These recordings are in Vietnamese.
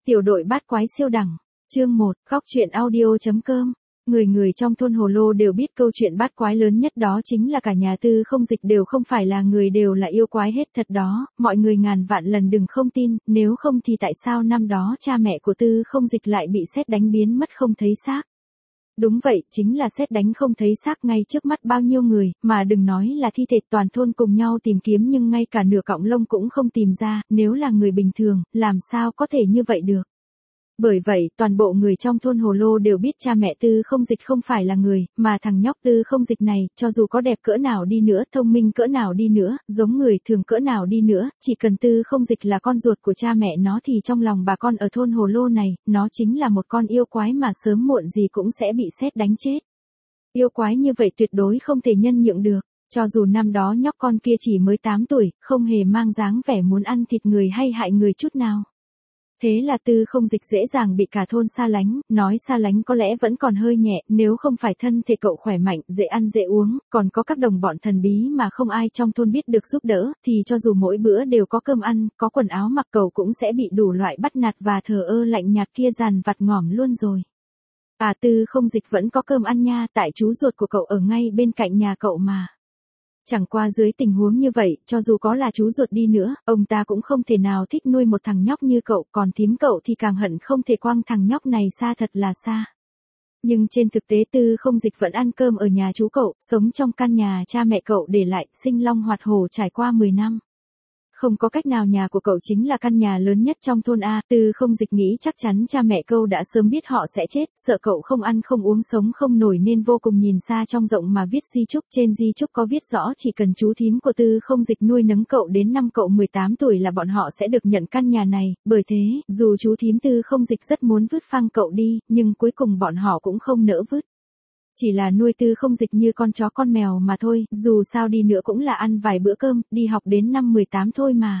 Tiểu đội bát quái siêu đẳng. Chương 1, góc truyện audio.com. Người trong thôn Hồ Lô đều biết câu chuyện bát quái lớn nhất đó chính là cả nhà Tư Không Dịch đều không phải là người, đều là yêu quái hết thật đó, mọi người ngàn vạn lần đừng không tin, nếu không thì tại sao năm đó cha mẹ của Tư Không Dịch lại bị sét đánh biến mất không thấy xác. Đúng vậy, chính là sét đánh không thấy xác ngay trước mắt bao nhiêu người, mà đừng nói là thi thể, toàn thôn cùng nhau tìm kiếm nhưng ngay cả nửa cọng lông cũng không tìm ra, nếu là người bình thường, làm sao có thể như vậy được. Bởi vậy, toàn bộ người trong thôn Hồ Lô đều biết cha mẹ Tư Không Dịch không phải là người, mà thằng nhóc Tư Không Dịch này, cho dù có đẹp cỡ nào đi nữa, thông minh cỡ nào đi nữa, giống người thường cỡ nào đi nữa, chỉ cần Tư Không Dịch là con ruột của cha mẹ nó thì trong lòng bà con ở thôn Hồ Lô này, nó chính là một con yêu quái mà sớm muộn gì cũng sẽ bị sét đánh chết. Yêu quái như vậy tuyệt đối không thể nhân nhượng được. Cho dù năm đó nhóc con kia chỉ mới 8 tuổi, không hề mang dáng vẻ muốn ăn thịt người hay hại người chút nào. Thế là Tư Không Dịch dễ dàng bị cả thôn xa lánh, nói xa lánh có lẽ vẫn còn hơi nhẹ, nếu không phải thân thể cậu khỏe mạnh, dễ ăn dễ uống, còn có các đồng bọn thần bí mà không ai trong thôn biết được giúp đỡ, thì cho dù mỗi bữa đều có cơm ăn, có quần áo mặc, cậu cũng sẽ bị đủ loại bắt nạt và thờ ơ lạnh nhạt kia dằn vặt ngỏm luôn rồi. À, Tư Không Dịch vẫn có cơm ăn nha, tại chú ruột của cậu ở ngay bên cạnh nhà cậu mà. Chẳng qua dưới tình huống như vậy, cho dù có là chú ruột đi nữa, ông ta cũng không thể nào thích nuôi một thằng nhóc như cậu, còn thím cậu thì càng hận không thể quăng thằng nhóc này xa thật là xa. Nhưng trên thực tế Tư Không Dịch vẫn ăn cơm ở nhà chú cậu, sống trong căn nhà cha mẹ cậu để lại, sinh long hoạt hổ trải qua 10 năm. Không có cách nào, nhà của cậu chính là căn nhà lớn nhất trong thôn A. Tư Không Dịch nghĩ chắc chắn cha mẹ cậu đã sớm biết họ sẽ chết, sợ cậu không ăn không uống sống không nổi nên vô cùng nhìn xa trông rộng mà viết di chúc. Trên di chúc có viết rõ chỉ cần chú thím của Tư Không Dịch nuôi nấng cậu đến năm cậu 18 tuổi là bọn họ sẽ được nhận căn nhà này. Bởi thế, dù chú thím Tư Không Dịch rất muốn vứt phang cậu đi, nhưng cuối cùng bọn họ cũng không nỡ vứt. Chỉ là nuôi Tư Không Dịch như con chó con mèo mà thôi, dù sao đi nữa cũng là ăn vài bữa cơm, đi học đến năm 18 thôi mà.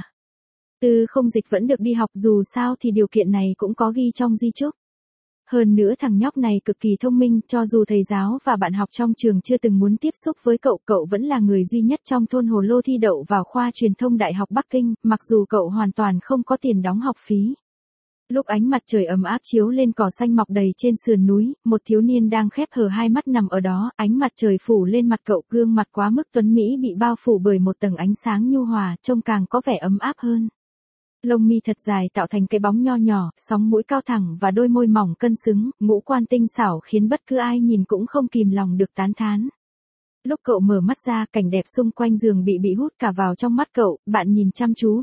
Tư Không Dịch vẫn được đi học, dù sao thì điều kiện này cũng có ghi trong di chúc. Hơn nữa thằng nhóc này cực kỳ thông minh, cho dù thầy giáo và bạn học trong trường chưa từng muốn tiếp xúc với cậu, cậu vẫn là người duy nhất trong thôn Hồ Lô thi đậu vào khoa truyền thông Đại học Bắc Kinh, mặc dù cậu hoàn toàn không có tiền đóng học phí. Lúc ánh mặt trời ấm áp chiếu lên cỏ xanh mọc đầy trên sườn núi, một thiếu niên đang khép hờ hai mắt nằm ở đó, ánh mặt trời phủ lên mặt cậu, gương mặt quá mức tuấn mỹ bị bao phủ bởi một tầng ánh sáng nhu hòa, trông càng có vẻ ấm áp hơn. Lông mi thật dài tạo thành cái bóng nho nhỏ, sóng mũi cao thẳng và đôi môi mỏng cân xứng, ngũ quan tinh xảo khiến bất cứ ai nhìn cũng không kìm lòng được tán thán. Lúc cậu mở mắt ra, cảnh đẹp xung quanh giường bị hút cả vào trong mắt cậu, bạn nhìn chăm chú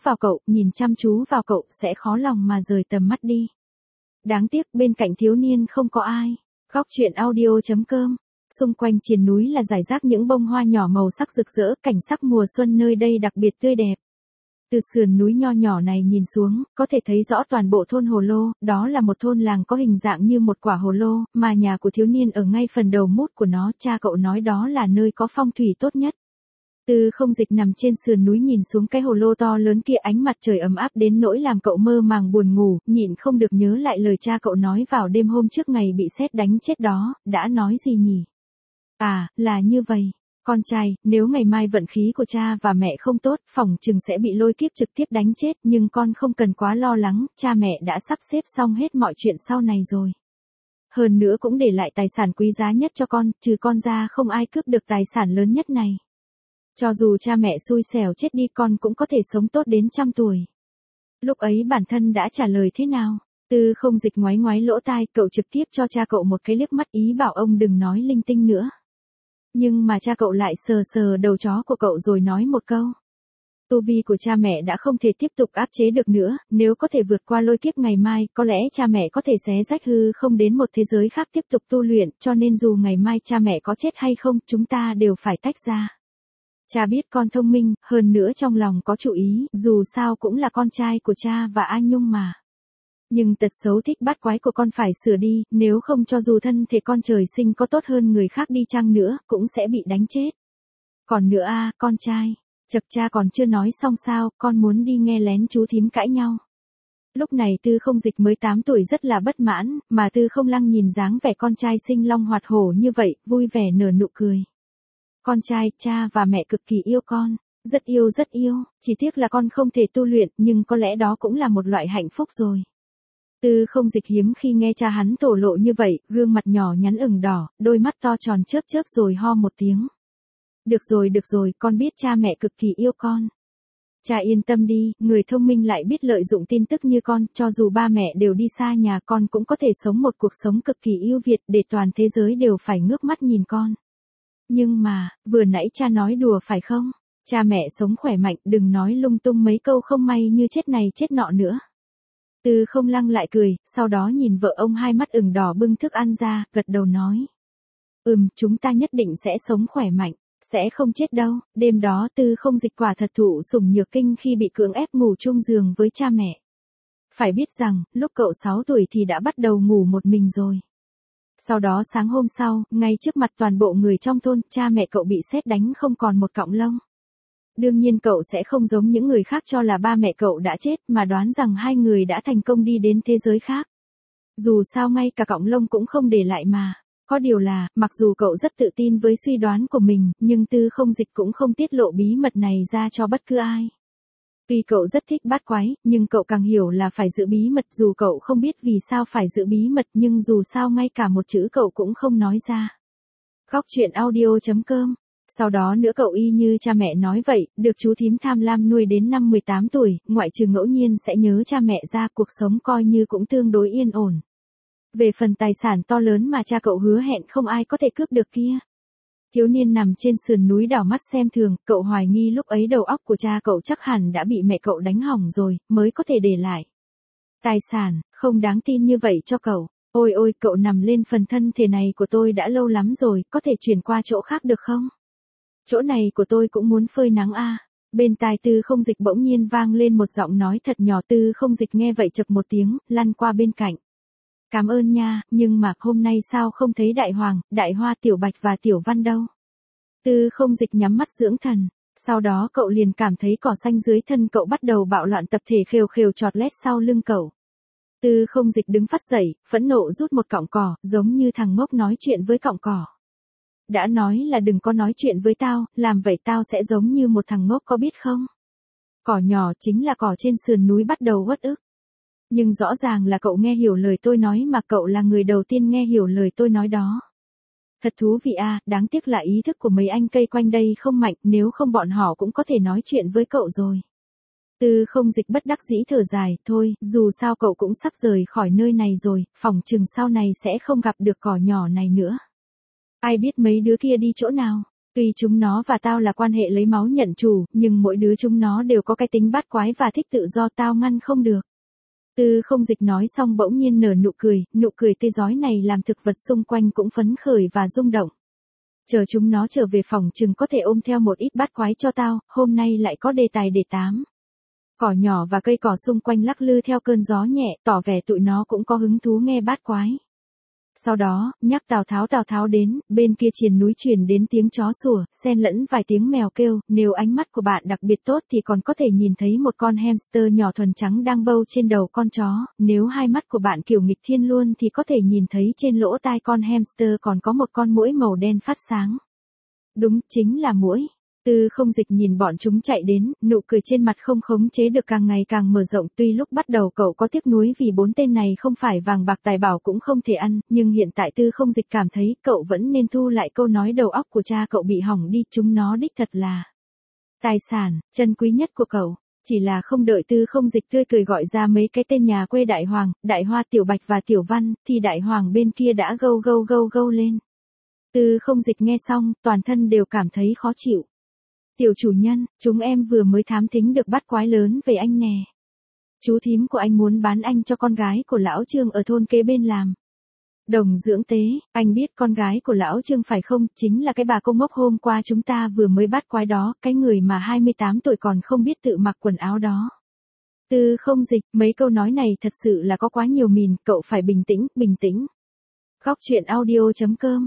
vào cậu, sẽ khó lòng mà rời tầm mắt đi. Đáng tiếc bên cạnh thiếu niên không có ai. Góc truyện audio.com. Xung quanh triền núi là rải rác những bông hoa nhỏ màu sắc rực rỡ, cảnh sắc mùa xuân nơi đây đặc biệt tươi đẹp. Từ sườn núi nho nhỏ này nhìn xuống, có thể thấy rõ toàn bộ thôn Hồ Lô, đó là một thôn làng có hình dạng như một quả hồ lô, mà nhà của thiếu niên ở ngay phần đầu mút của nó, cha cậu nói đó là nơi có phong thủy tốt nhất. Tư Không Dịch nằm trên sườn núi nhìn xuống cái hồ lô to lớn kia, ánh mặt trời ấm áp đến nỗi làm cậu mơ màng buồn ngủ, nhịn không được nhớ lại lời cha cậu nói vào đêm hôm trước ngày bị sét đánh chết đó, đã nói gì nhỉ? À, là như vậy. Con trai, nếu ngày mai vận khí của cha và mẹ không tốt, phỏng chừng sẽ bị lôi kiếp trực tiếp đánh chết, nhưng con không cần quá lo lắng, cha mẹ đã sắp xếp xong hết mọi chuyện sau này rồi. Hơn nữa cũng để lại tài sản quý giá nhất cho con, trừ con ra không ai cướp được tài sản lớn nhất này. Cho dù cha mẹ xui xẻo chết đi, con cũng có thể sống tốt đến 100 tuổi. Lúc ấy bản thân đã trả lời thế nào? Tư Không Dịch ngoáy ngoáy lỗ tai, cậu trực tiếp cho cha cậu một cái liếc mắt ý bảo ông đừng nói linh tinh nữa. Nhưng mà cha cậu lại sờ sờ đầu chó của cậu rồi nói một câu. Tu vi của cha mẹ đã không thể tiếp tục áp chế được nữa, nếu có thể vượt qua lôi kiếp ngày mai, có lẽ cha mẹ có thể xé rách hư không đến một thế giới khác tiếp tục tu luyện, cho nên dù ngày mai cha mẹ có chết hay không, chúng ta đều phải tách ra. Cha biết con thông minh, hơn nữa trong lòng có chủ ý, dù sao cũng là con trai của cha và A Nhung mà. Nhưng tật xấu thích bắt quái của con phải sửa đi, nếu không cho dù thân thể con trời sinh có tốt hơn người khác đi chăng nữa, cũng sẽ bị đánh chết. Còn nữa con trai, chậc, cha còn chưa nói xong sao, con muốn đi nghe lén chú thím cãi nhau. Lúc này Tư Không Dịch mới 8 tuổi rất là bất mãn, mà Tư Không Lăng nhìn dáng vẻ con trai sinh long hoạt hổ như vậy, vui vẻ nở nụ cười. Con trai, cha và mẹ cực kỳ yêu con, rất yêu, chỉ tiếc là con không thể tu luyện, nhưng có lẽ đó cũng là một loại hạnh phúc rồi. Tư Không Dịch hiếm khi nghe cha hắn thổ lộ như vậy, gương mặt nhỏ nhắn ửng đỏ, đôi mắt to tròn chớp chớp rồi ho một tiếng. Được rồi, con biết cha mẹ cực kỳ yêu con. Cha yên tâm đi, người thông minh lại biết lợi dụng tin tức như con, cho dù ba mẹ đều đi xa nhà con cũng có thể sống một cuộc sống cực kỳ ưu việt để toàn thế giới đều phải ngước mắt nhìn con. Nhưng mà, vừa nãy cha nói đùa phải không? Cha mẹ sống khỏe mạnh, đừng nói lung tung mấy câu không may như chết này chết nọ nữa. Tư Không Lăng lại cười, sau đó nhìn vợ ông hai mắt ửng đỏ bưng thức ăn ra, gật đầu nói. Chúng ta nhất định sẽ sống khỏe mạnh, sẽ không chết đâu. Đêm đó Tư Không Dịch quả thật thụ sủng nhược kinh khi bị cưỡng ép ngủ chung giường với cha mẹ. Phải biết rằng, lúc cậu 6 tuổi thì đã bắt đầu ngủ một mình rồi. Sau đó sáng hôm sau, ngay trước mặt toàn bộ người trong thôn, cha mẹ cậu bị sét đánh không còn một cọng lông. Đương nhiên cậu sẽ không giống những người khác cho là ba mẹ cậu đã chết mà đoán rằng hai người đã thành công đi đến thế giới khác. Dù sao ngay cả cọng lông cũng không để lại mà. Có điều là, mặc dù cậu rất tự tin với suy đoán của mình, nhưng Tư Không Dịch cũng không tiết lộ bí mật này ra cho bất cứ ai. Tuy cậu rất thích bát quái, nhưng cậu càng hiểu là phải giữ bí mật, dù cậu không biết vì sao phải giữ bí mật nhưng dù sao ngay cả một chữ cậu cũng không nói ra. Góc truyện audio.com. Sau đó nữa cậu y như cha mẹ nói vậy, được chú thím tham lam nuôi đến năm 18 tuổi, ngoại trừ ngẫu nhiên sẽ nhớ cha mẹ ra, cuộc sống coi như cũng tương đối yên ổn. Về phần tài sản to lớn mà cha cậu hứa hẹn không ai có thể cướp được kia. Thiếu niên nằm trên sườn núi đảo mắt xem thường, cậu hoài nghi lúc ấy đầu óc của cha cậu chắc hẳn đã bị mẹ cậu đánh hỏng rồi, mới có thể để lại. Tài sản, không đáng tin như vậy cho cậu. Ôi, cậu nằm lên phần thân thể này của tôi đã lâu lắm rồi, có thể chuyển qua chỗ khác được không? Chỗ này của tôi cũng muốn phơi nắng a. Bên tai Tư Không Dịch bỗng nhiên vang lên một giọng nói thật nhỏ. Tư Không Dịch nghe vậy chậc một tiếng, lăn qua bên cạnh. Cảm ơn nha, nhưng mà hôm nay sao không thấy Đại Hoàng, Đại Hoa, Tiểu Bạch và Tiểu Văn đâu? Tư Không Dịch nhắm mắt dưỡng thần. Sau đó cậu liền cảm thấy cỏ xanh dưới thân cậu bắt đầu bạo loạn, tập thể khều khều chọt lét sau lưng cậu. Tư Không Dịch đứng phát dậy, phẫn nộ rút một cọng cỏ, giống như thằng ngốc nói chuyện với cọng cỏ. Đã nói là đừng có nói chuyện với tao, làm vậy tao sẽ giống như một thằng ngốc có biết không? Cỏ nhỏ chính là cỏ trên sườn núi bắt đầu uất ức. Nhưng rõ ràng là cậu nghe hiểu lời tôi nói mà cậu là người đầu tiên nghe hiểu lời tôi nói đó. Thật thú vị à, đáng tiếc là ý thức của mấy anh cây quanh đây không mạnh, nếu không bọn họ cũng có thể nói chuyện với cậu rồi. Tư Không Dịch bất đắc dĩ thở dài, thôi, dù sao cậu cũng sắp rời khỏi nơi này rồi, phỏng chừng sau này sẽ không gặp được cỏ nhỏ này nữa. Ai biết mấy đứa kia đi chỗ nào, tuy chúng nó và tao là quan hệ lấy máu nhận chủ, nhưng mỗi đứa chúng nó đều có cái tính bát quái và thích tự do, tao ngăn không được. Tư Không Dịch nói xong bỗng nhiên nở nụ cười tươi rói này làm thực vật xung quanh cũng phấn khởi và rung động. Chờ chúng nó trở về phòng chừng có thể ôm theo một ít bát quái cho tao, hôm nay lại có đề tài để tám. Cỏ nhỏ và cây cỏ xung quanh lắc lư theo cơn gió nhẹ, tỏ vẻ tụi nó cũng có hứng thú nghe bát quái. Sau đó, nhắc Tào Tháo đến, bên kia triền núi truyền đến tiếng chó sủa, xen lẫn vài tiếng mèo kêu, nếu ánh mắt của bạn đặc biệt tốt thì còn có thể nhìn thấy một con hamster nhỏ thuần trắng đang bâu trên đầu con chó, nếu hai mắt của bạn kiểu nghịch thiên luôn thì có thể nhìn thấy trên lỗ tai con hamster còn có một con muỗi màu đen phát sáng. Đúng, chính là muỗi. Tư Không Dịch nhìn bọn chúng chạy đến, nụ cười trên mặt không khống chế được càng ngày càng mở rộng, tuy lúc bắt đầu cậu có tiếc nuối vì 4 tên này không phải vàng bạc tài bảo cũng không thể ăn, nhưng hiện tại Tư Không Dịch cảm thấy cậu vẫn nên thu lại câu nói đầu óc của cha cậu bị hỏng đi, chúng nó đích thật là tài sản, chân quý nhất của cậu. Chỉ là không đợi Tư Không Dịch tươi cười gọi ra mấy cái tên nhà quê Đại Hoàng, Đại Hoa, Tiểu Bạch và Tiểu Văn, thì Đại Hoàng bên kia đã gâu lên. Tư Không Dịch nghe xong, toàn thân đều cảm thấy khó chịu. Tiểu chủ nhân, chúng em vừa mới thám thính được bát quái lớn về anh nè. Chú thím của anh muốn bán anh cho con gái của lão Trương ở thôn kế bên làm đồng dưỡng tế, anh biết con gái của lão Trương phải không, chính là cái bà cô ngốc hôm qua chúng ta vừa mới bắt quái đó, cái người mà 28 tuổi còn không biết tự mặc quần áo đó. Tư Không Dịch, mấy câu nói này thật sự là có quá nhiều mìn, cậu phải bình tĩnh. Góc truyện audio.com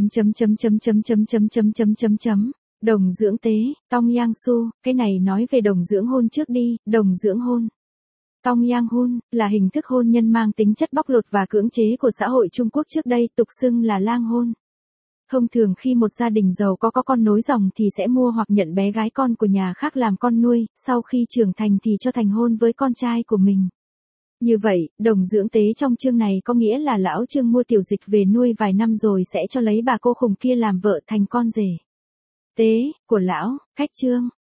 Đồng dưỡng tế, Tong Yang Su, cái này nói về đồng dưỡng hôn trước đi, đồng dưỡng hôn. Tong Yang Hun, là hình thức hôn nhân mang tính chất bóc lột và cưỡng chế của xã hội Trung Quốc trước đây, tục xưng là lang hôn. Thông thường khi một gia đình giàu có con nối dòng thì sẽ mua hoặc nhận bé gái con của nhà khác làm con nuôi, sau khi trưởng thành thì cho thành hôn với con trai của mình. Như vậy, đồng dưỡng tế trong chương này có nghĩa là lão Trương mua Tiểu Dịch về nuôi vài năm rồi sẽ cho lấy bà cô khùng kia làm vợ thành con rể tế của lão, cách chương.